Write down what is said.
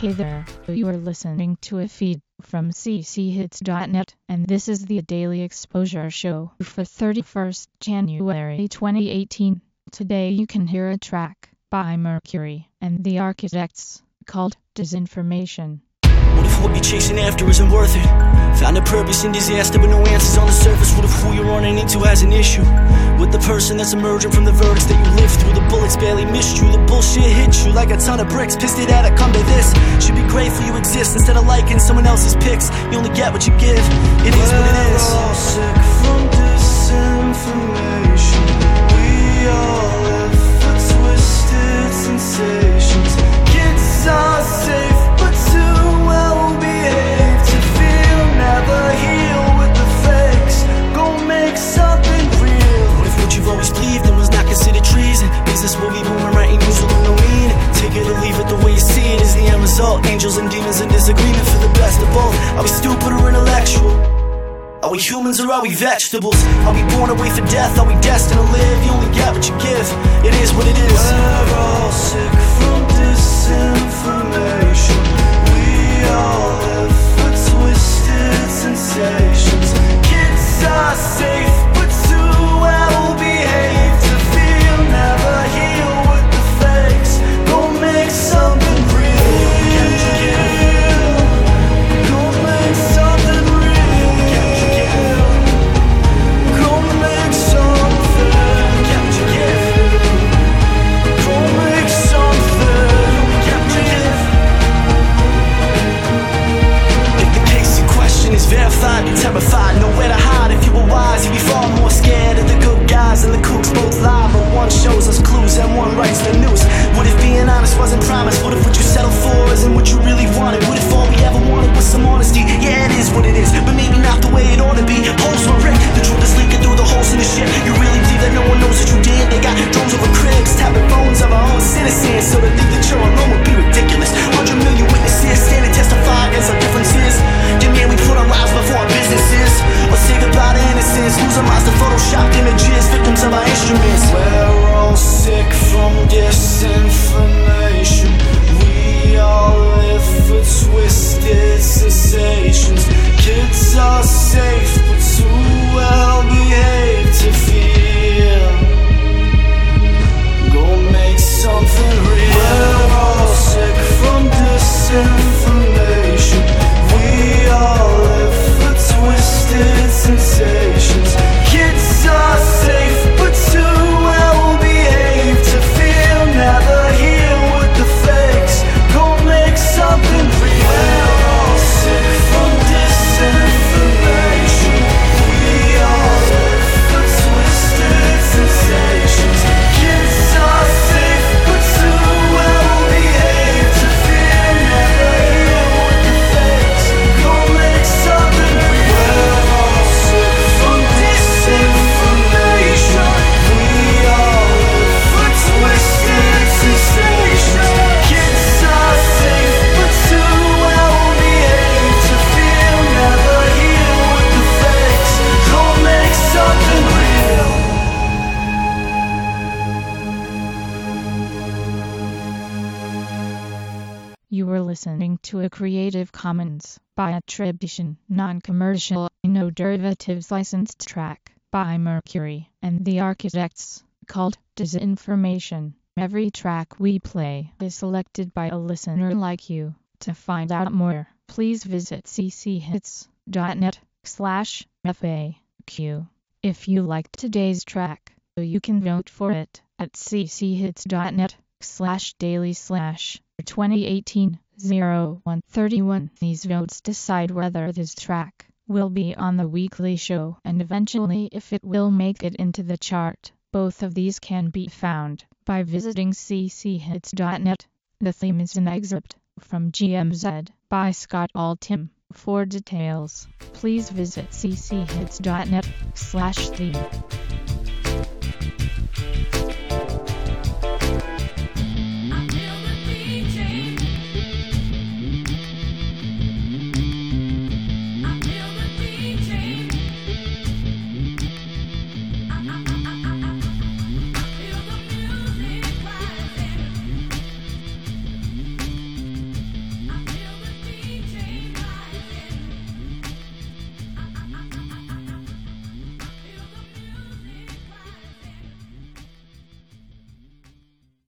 Hey there, you are listening to a feed from cchits.net, and this is the Daily Exposure Show for 31st January 2018. Today you can hear a track by Mercury and the Architects called Disinformation. What if what you're chasing after isn't worth it? Found a purpose in disaster but no answers on the surface. What if who you're running into has an issue with the person that's emerging from the verdicts that you lived through? The bullets barely missed you, the bullshit hit you like a ton of bricks. Pissed it out, I come to this. Should be grateful you exist instead of liking someone else's pics. You only get what you give, it is what it is. We're all sick from disinformation. We all live for twisted sensations. Kids are safe but too well behaved to feel. Never heal with the fakes. Go make something real. What if what you've always believed in was not considered treason? Business will be booming, writing news with no meaning. Take it or leave it, the way you see it is the end result. Angels and demons in disagreement for the best of both. Are we stupid or intellectual? Are we humans or are we vegetables? Are we born away for death? Are we destined to live? You only get what you give, it is what it is. We're all sick from disinformation. We all live for twisted sensations. Kids are safe but too well behaved to feel. Never heal with the fakes. Go make something real. Go make something real. Go make something. Go make something. If the case in question is verified, be terrified, nowhere to hide. If you were wise, you'd be far more scared of the good guys and the kooks both lie. But one shows us clues and one writes the news. What if being honest wasn't promised? What if what you settled for isn't what you really wanted? What if all we ever wanted was some honesty? Yeah, it is what it is, but maybe not the way it ought to be. Holes were ripped, the truth is leaking through the holes in the shit. You really believe that no one knows what you did? They got drones over cribs, tapping phones of our own citizens. So to think that you're alone would be ridiculous. 100 million witnesses stand and testify against our differences. Yeah, man, we put our lives before our businesses. Or say goodbye to innocence, lose our minds to photoshopped images, victims of our instruments. We're all sick from disinformation. We all live for twisted sensations. Kids are safe but too well behaved to feel. Go make something real. We're all sick from disinformation. We all live for twisted sensations. Kids are safe but too well behaved to feel. Never heal with the fakes. Go make something real. We're all sick from disinformation. We all live for twisted sensations. Kids are safe but too well behaved to feel. Never heal with the fakes. Go make something real. We're all sick from disinformation. We all live for twisted sensations. Kids are safe but too well behaved to feel. Never heal with the fakes. Go make something real. You were listening to a Creative Commons by attribution, non-commercial, no derivatives licensed track by Mercury and the Architects called Disinformation. Every track we play is selected by a listener like you. To find out more, please visit cchits.net/FAQ. If you liked today's track, you can vote for it at cchits.net/daily/2018-0131. These votes decide whether this track will be on the weekly show and eventually if it will make it into the chart. Both of these can be found by visiting cchits.net. The theme is an excerpt from GMZ by Scott Altham. For details, please visit cchits.net/theme.